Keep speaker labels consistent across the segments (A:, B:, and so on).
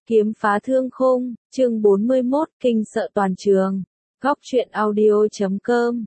A: Kiếm phá thương khung, chương 41, kinh sợ toàn trường. Góc truyện audio.com.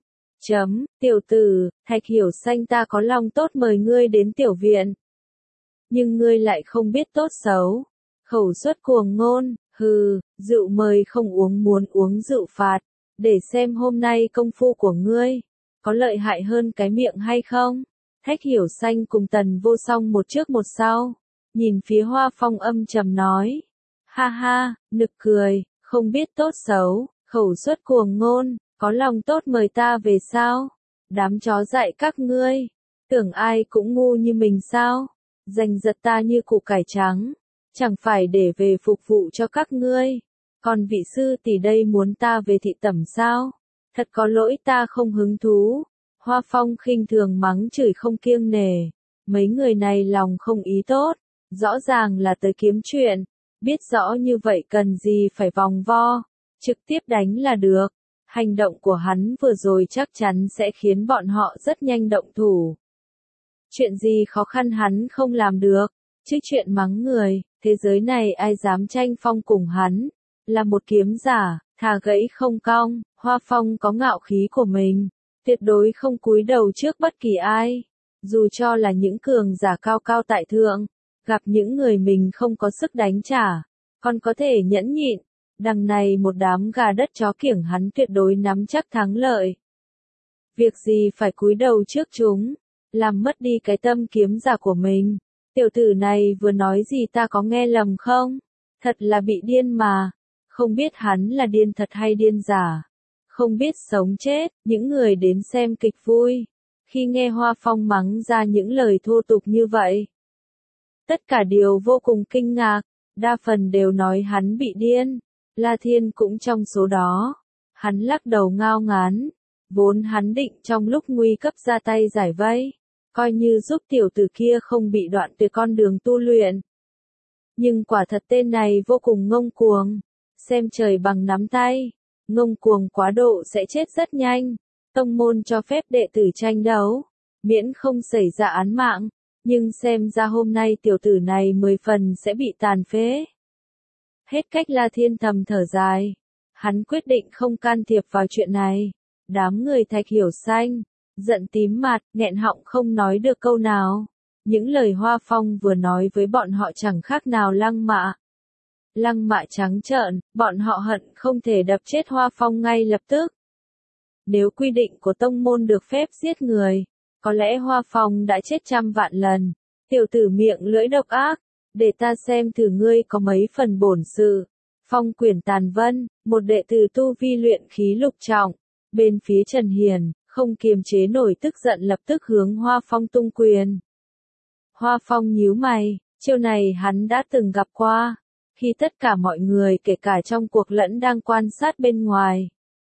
A: Tiểu tử, Thạch Hiểu Xanh ta có lòng tốt mời ngươi đến tiểu viện. Nhưng ngươi lại không biết tốt xấu. Khẩu suất cuồng ngôn, rượu mời không uống muốn uống rượu phạt. Để xem hôm nay công phu của ngươi, có lợi hại hơn cái miệng hay không? Thạch Hiểu Xanh cùng Tần Vô Song một trước một sau. Nhìn phía Hoa Phong âm trầm nói. Ha ha, nực cười, không biết tốt xấu, khẩu suất cuồng ngôn, có lòng tốt mời ta về sao? Đám chó dại các ngươi, tưởng ai cũng ngu như mình sao? Giành giật ta như củ cải trắng, chẳng phải để về phục vụ cho các ngươi. Còn vị sư tỷ đây muốn ta về thị tẩm sao? Thật có lỗi ta không hứng thú. Hoa Phong khinh thường mắng chửi không kiêng nể. Mấy người này lòng không ý tốt, rõ ràng là tới kiếm chuyện. Biết rõ như vậy cần gì phải vòng vo, trực tiếp đánh là được. Hành động của hắn vừa rồi chắc chắn sẽ khiến bọn họ rất nhanh động thủ. Chuyện gì khó khăn hắn không làm được, chứ chuyện mắng người, thế giới này ai dám tranh phong cùng hắn, là một kiếm giả, thà gãy không cong. Hoa Phong có ngạo khí của mình, tuyệt đối không cúi đầu trước bất kỳ ai, dù cho là những cường giả cao cao tại thượng. Gặp những người mình không có sức đánh trả, còn có thể nhẫn nhịn, đằng này một đám gà đất chó kiểng hắn tuyệt đối nắm chắc thắng lợi. Việc gì phải cúi đầu trước chúng, làm mất đi cái tâm kiếm giả của mình. Tiểu tử này vừa nói gì ta có nghe lầm không? Thật là bị điên mà, không biết hắn là điên thật hay điên giả, không biết sống chết. Những người đến xem kịch vui, khi nghe Hoa Phong mắng ra những lời thô tục như vậy, tất cả đều vô cùng kinh ngạc, đa phần đều nói hắn bị điên. La Thiên cũng trong số đó. Hắn lắc đầu ngao ngán, vốn hắn định trong lúc nguy cấp ra tay giải vây, coi như giúp tiểu tử kia không bị đoạn tuyệt con đường tu luyện. Nhưng quả thật tên này vô cùng ngông cuồng, xem trời bằng nắm tay, ngông cuồng quá độ sẽ chết rất nhanh. Tông môn cho phép đệ tử tranh đấu, miễn không xảy ra án mạng. Nhưng xem ra hôm nay tiểu tử này 10 phần sẽ bị tàn phế. Hết cách. La Thiên thầm thở dài. Hắn quyết định không can thiệp vào chuyện này. Đám người Thạch Hiểu Xanh, giận tím mặt, nghẹn họng không nói được câu nào. Những lời Hoa Phong vừa nói với bọn họ chẳng khác nào lăng mạ. Lăng mạ trắng trợn, bọn họ hận không thể đập chết Hoa Phong ngay lập tức. Nếu quy định của tông môn được phép giết người, có lẽ Hoa Phong đã chết trăm vạn lần. Tiểu tử miệng lưỡi độc ác, để ta xem thử ngươi có mấy phần bổn sự. Phong Quyển Tàn Vân, một đệ tử tu vi luyện khí lục trọng, bên phía Trần Hiền, không kiềm chế nổi tức giận lập tức hướng Hoa Phong tung quyền. Hoa Phong nhíu mày, chiêu này hắn đã từng gặp qua, khi tất cả mọi người kể cả trong cuộc lẫn đang quan sát bên ngoài,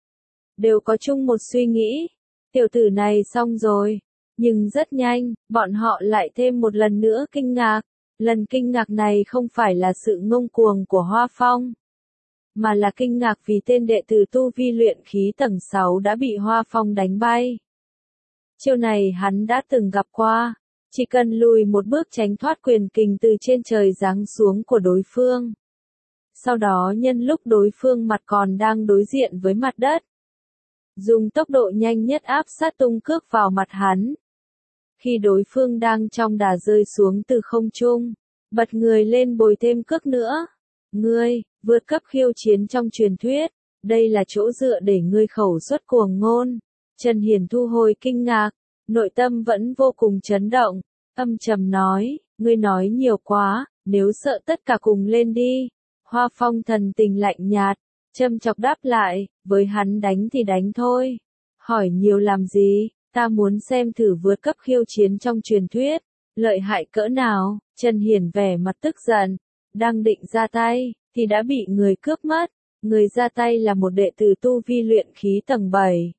A: đều có chung một suy nghĩ, tiểu tử này xong rồi. Nhưng rất nhanh, bọn họ lại thêm một lần nữa kinh ngạc. Lần kinh ngạc này không phải là sự ngông cuồng của Hoa Phong, mà là kinh ngạc vì tên đệ tử tu vi luyện khí tầng 6 đã bị Hoa Phong đánh bay. Chiêu này hắn đã từng gặp qua, chỉ cần lùi một bước tránh thoát quyền kình từ trên trời giáng xuống của đối phương. Sau đó nhân lúc đối phương mặt còn đang đối diện với mặt đất, dùng tốc độ nhanh nhất áp sát tung cước vào mặt hắn. Khi đối phương đang trong đà rơi xuống từ không trung, bật người lên bồi thêm cước nữa. Ngươi, vượt cấp khiêu chiến trong truyền thuyết, đây là chỗ dựa để ngươi khẩu suất cuồng ngôn. Trần Hiền thu hồi kinh ngạc, nội tâm vẫn vô cùng chấn động, âm trầm nói, ngươi nói nhiều quá, nếu sợ tất cả cùng lên đi. Hoa Phong thần tình lạnh nhạt, châm chọc đáp lại, với hắn đánh thì đánh thôi. Hỏi nhiều làm gì? Ta muốn xem thử vượt cấp khiêu chiến trong truyền thuyết, lợi hại cỡ nào. Trần Hiền vẻ mặt tức giận, đang định ra tay, thì đã bị người cướp mất. Người ra tay là một đệ tử tu vi luyện khí tầng 7.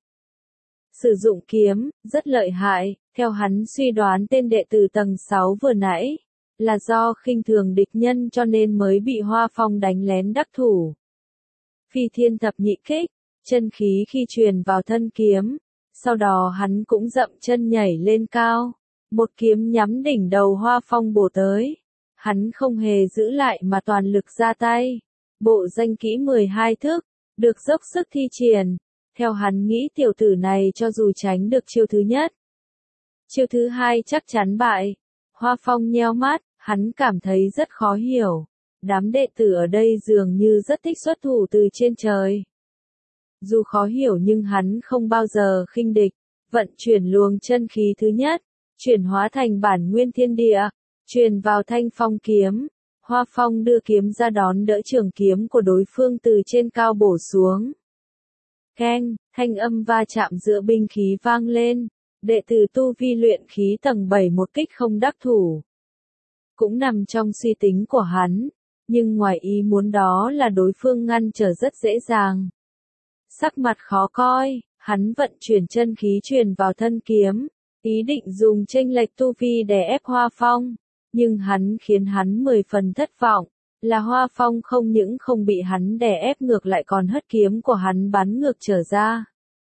A: Sử dụng kiếm, rất lợi hại, theo hắn suy đoán tên đệ tử tầng 6 vừa nãy, là do khinh thường địch nhân cho nên mới bị Hoa Phong đánh lén đắc thủ. Phi Thiên Thập Nhị Kích, chân khí khi truyền vào thân kiếm. Sau đó hắn cũng dậm chân nhảy lên cao, một kiếm nhắm đỉnh đầu Hoa Phong bổ tới. Hắn không hề giữ lại mà toàn lực ra tay. Bộ danh kỹ 12 thức, được dốc sức thi triển. Theo hắn nghĩ tiểu tử này cho dù tránh được chiêu thứ nhất, chiêu thứ hai chắc chắn bại. Hoa Phong nheo mắt, hắn cảm thấy rất khó hiểu. Đám đệ tử ở đây dường như rất thích xuất thủ từ trên trời. Dù khó hiểu nhưng hắn không bao giờ khinh địch. Vận chuyển luồng chân khí thứ nhất, chuyển hóa thành bản nguyên thiên địa, truyền vào thanh phong kiếm. Hoa Phong đưa kiếm ra đón đỡ trường kiếm của đối phương từ trên cao bổ xuống. Keng, thanh âm va chạm giữa binh khí vang lên. Đệ tử tu vi luyện khí tầng 7 một kích không đắc thủ. Cũng nằm trong suy tính của hắn, nhưng ngoài ý muốn đó là đối phương ngăn trở rất dễ dàng. Sắc mặt khó coi, hắn vận chuyển chân khí truyền vào thân kiếm, ý định dùng chênh lệch tu vi để ép Hoa Phong, nhưng hắn khiến hắn 10 phần thất vọng, là Hoa Phong không những không bị hắn đè ép ngược lại còn hất kiếm của hắn bắn ngược trở ra.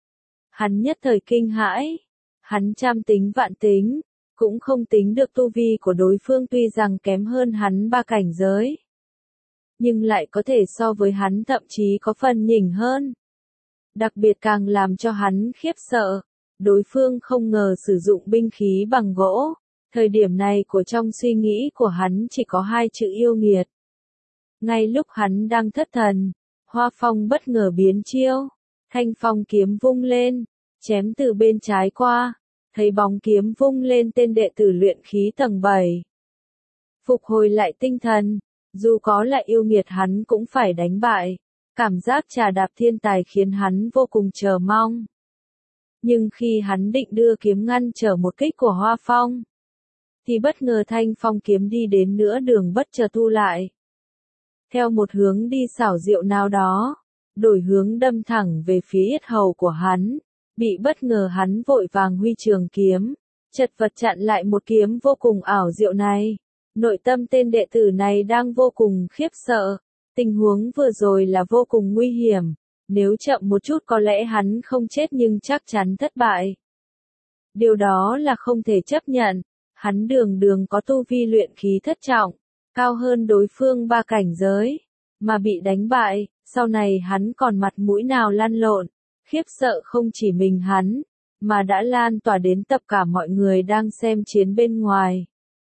A: Hắn nhất thời kinh hãi, hắn trăm tính vạn tính, cũng không tính được tu vi của đối phương tuy rằng kém hơn hắn 3 cảnh giới, nhưng lại có thể so với hắn thậm chí có phần nhỉnh hơn. Đặc biệt càng làm cho hắn khiếp sợ, đối phương không ngờ sử dụng binh khí bằng gỗ. Thời điểm này của trong suy nghĩ của hắn chỉ có 2 chữ yêu nghiệt. Ngay lúc hắn đang thất thần, Hoa Phong bất ngờ biến chiêu, thanh phong kiếm vung lên, chém từ bên trái qua, thấy bóng kiếm vung lên tên đệ tử luyện khí tầng 7. Phục hồi lại tinh thần, dù có là yêu nghiệt hắn cũng phải đánh bại. Cảm giác trà đạp thiên tài khiến hắn vô cùng chờ mong. Nhưng khi hắn định đưa kiếm ngăn trở một kích của Hoa Phong, thì bất ngờ thanh phong kiếm đi đến nửa đường bất chợt thu lại. Theo một hướng đi xảo diệu nào đó, đổi hướng đâm thẳng về phía yết hầu của hắn, bị bất ngờ hắn vội vàng huy trường kiếm, chật vật chặn lại một kiếm vô cùng ảo diệu này. Nội tâm tên đệ tử này đang vô cùng khiếp sợ. Tình huống vừa rồi là vô cùng nguy hiểm, nếu chậm một chút có lẽ hắn không chết nhưng chắc chắn thất bại. Điều đó là không thể chấp nhận, hắn đường đường có tu vi luyện khí thất trọng, cao hơn đối phương 3 cảnh giới, mà bị đánh bại, sau này hắn còn mặt mũi nào lăn lộn, khiếp sợ không chỉ mình hắn, mà đã lan tỏa đến tất cả mọi người đang xem chiến bên ngoài.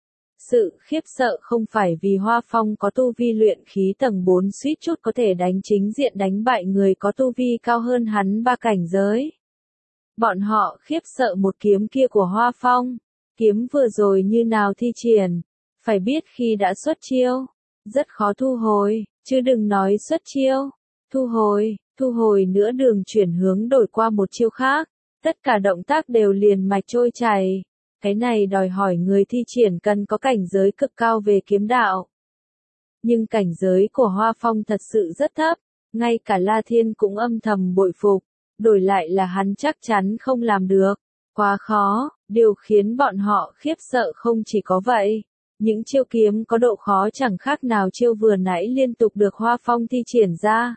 A: Sự khiếp sợ không phải vì Hoa Phong có tu vi luyện khí tầng 4 suýt chút có thể đánh chính diện đánh bại người có tu vi cao hơn hắn 3 cảnh giới. Bọn họ khiếp sợ một kiếm kia của Hoa Phong, kiếm vừa rồi như nào thi triển, phải biết khi đã xuất chiêu, rất khó thu hồi, chứ đừng nói xuất chiêu, thu hồi nữa đường chuyển hướng đổi qua một chiêu khác, tất cả động tác đều liền mạch trôi chảy. Cái này đòi hỏi người thi triển cần có cảnh giới cực cao về kiếm đạo. Nhưng cảnh giới của Hoa Phong thật sự rất thấp, ngay cả La Thiên cũng âm thầm bội phục, đổi lại là hắn chắc chắn không làm được, quá khó, điều khiến bọn họ khiếp sợ không chỉ có vậy. Những chiêu kiếm có độ khó chẳng khác nào chiêu vừa nãy liên tục được Hoa Phong thi triển ra.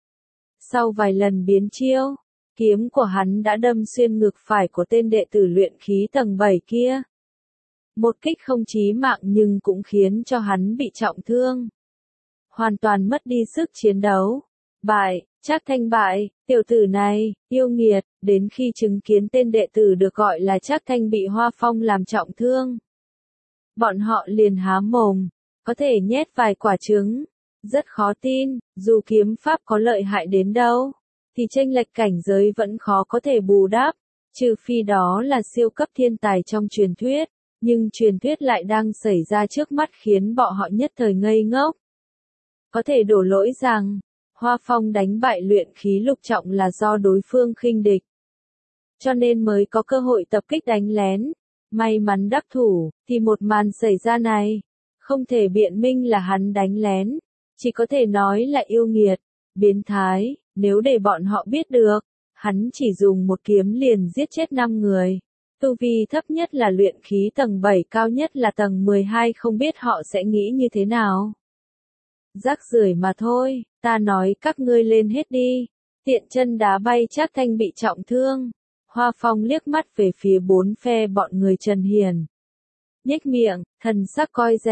A: Sau vài lần biến chiêu, kiếm của hắn đã đâm xuyên ngực phải của tên đệ tử luyện khí tầng 7 kia. Một kích không chí mạng nhưng cũng khiến cho hắn bị trọng thương. Hoàn toàn mất đi sức chiến đấu. Bại, Trác Thanh bại, tiểu tử này, yêu nghiệt, đến khi chứng kiến tên đệ tử được gọi là Trác Thanh bị Hoa Phong làm trọng thương. Bọn họ liền há mồm, có thể nhét vài quả trứng. Rất khó tin, dù kiếm pháp có lợi hại đến đâu, thì chênh lệch cảnh giới vẫn khó có thể bù đắp, trừ phi đó là siêu cấp thiên tài trong truyền thuyết, nhưng truyền thuyết lại đang xảy ra trước mắt khiến bọn họ nhất thời ngây ngốc. Có thể đổ lỗi rằng, Hoa Phong đánh bại luyện khí lục trọng là do đối phương khinh địch, cho nên mới có cơ hội tập kích đánh lén, may mắn đắc thủ, thì một màn xảy ra này, không thể biện minh là hắn đánh lén, chỉ có thể nói là yêu nghiệt, biến thái. Nếu để bọn họ biết được, hắn chỉ dùng một kiếm liền giết chết 5 người. Tu vi thấp nhất là luyện khí tầng 7, cao nhất là tầng 12, không biết họ sẽ nghĩ như thế nào. Rác rưởi mà thôi, ta nói các ngươi lên hết đi. Tiện chân đá bay Trác Thanh bị trọng thương. Hoa Phong liếc mắt về phía bốn phe bọn người Trần Hiền. Nhếch miệng, thần sắc coi rẻ,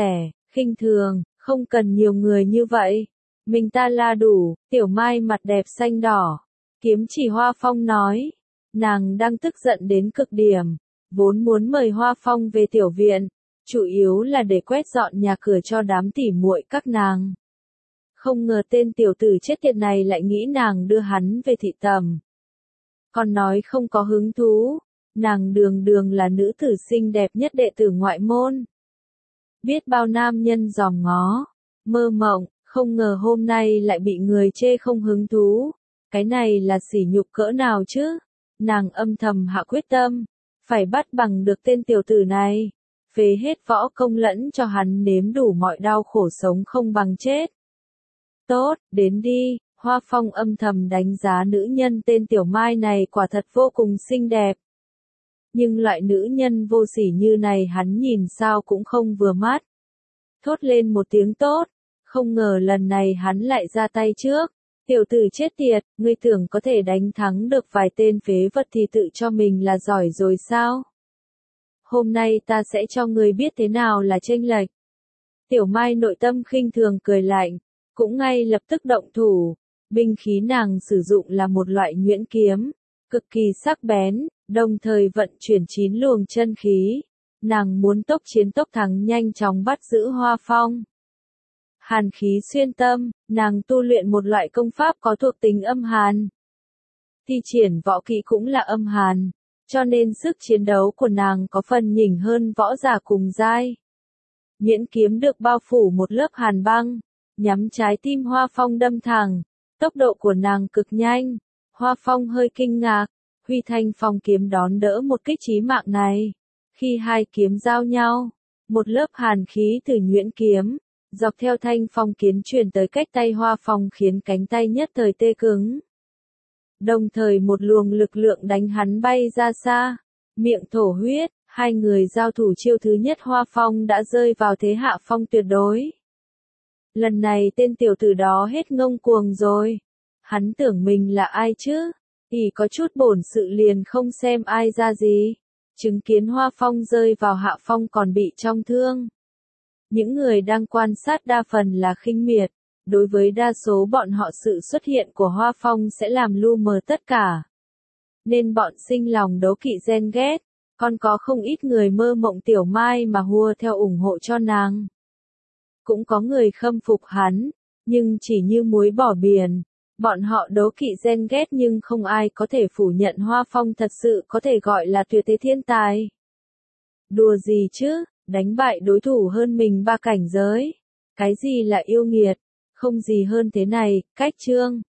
A: Khinh thường, không cần nhiều người như vậy. Mình ta là đủ, Tiểu Mai mặt đẹp xanh đỏ. Kiếm chỉ Hoa Phong nói. Nàng đang tức giận đến cực điểm. Vốn muốn mời Hoa Phong về tiểu viện. Chủ yếu là để quét dọn nhà cửa cho đám tỉ muội các nàng. Không ngờ tên tiểu tử chết tiệt này lại nghĩ nàng đưa hắn về thị tầm. Còn nói không có hứng thú. Nàng đường đường là nữ tử xinh đẹp nhất đệ tử ngoại môn. Biết bao nam nhân dòm ngó, mơ mộng, không ngờ hôm nay lại bị người chê không hứng thú. Cái này là sỉ nhục cỡ nào chứ? Nàng âm thầm hạ quyết tâm, phải bắt bằng được tên tiểu tử này, phế hết võ công lẫn cho hắn nếm đủ mọi đau khổ sống không bằng chết. Tốt, đến đi, Hoa Phong âm thầm đánh giá nữ nhân tên Tiểu Mai này quả thật vô cùng xinh đẹp. Nhưng loại nữ nhân vô sỉ như này hắn nhìn sao cũng không vừa mắt. Thốt lên một tiếng tốt, không ngờ lần này hắn lại ra tay trước. Tiểu tử chết tiệt, ngươi tưởng có thể đánh thắng được vài tên phế vật thì tự cho mình là giỏi rồi sao? Hôm nay ta sẽ cho ngươi biết thế nào là chênh lệch. Tiểu Mai nội tâm khinh thường cười lạnh, cũng ngay lập tức động thủ. Binh khí nàng sử dụng là một loại nhuyễn kiếm, cực kỳ sắc bén, đồng thời vận chuyển 9 luồng chân khí. Nàng muốn tốc chiến tốc thắng nhanh chóng bắt giữ Hoa Phong. Hàn khí xuyên tâm, nàng tu luyện một loại công pháp có thuộc tính âm hàn. Thi triển võ kỹ cũng là âm hàn, cho nên sức chiến đấu của nàng có phần nhỉnh hơn võ giả cùng giai. Nhuyễn kiếm được bao phủ một lớp hàn băng, nhắm trái tim Hoa Phong đâm thẳng, tốc độ của nàng cực nhanh. Hoa Phong hơi kinh ngạc, Huy Thanh Phong kiếm đón đỡ một kích chí mạng này. Khi hai kiếm giao nhau, một lớp hàn khí từ nhuyễn kiếm, dọc theo thanh phong kiếm truyền tới cách tay Hoa Phong khiến cánh tay nhất thời tê cứng. Đồng thời một luồng lực lượng đánh hắn bay ra xa, miệng thổ huyết, hai người giao thủ chiêu thứ nhất Hoa Phong đã rơi vào thế hạ phong tuyệt đối. Lần này tên tiểu tử đó hết ngông cuồng rồi. Hắn tưởng mình là ai chứ? Ỷ có chút bổn sự liền không xem ai ra gì. Chứng kiến Hoa Phong rơi vào hạ phong còn bị trọng thương. Những người đang quan sát đa phần là khinh miệt, đối với đa số bọn họ sự xuất hiện của Hoa Phong sẽ làm lu mờ tất cả. Nên bọn sinh lòng đố kỵ ghen ghét, còn có không ít người mơ mộng Tiểu Mai mà hùa theo ủng hộ cho nàng. Cũng có người khâm phục hắn, nhưng chỉ như muối bỏ biển. Bọn họ đố kỵ ghen ghét nhưng không ai có thể phủ nhận Hoa Phong thật sự có thể gọi là tuyệt thế thiên tài. Đùa gì chứ, đánh bại đối thủ hơn mình 3 cảnh giới. Cái gì là yêu nghiệt, không gì hơn thế này, cách chương.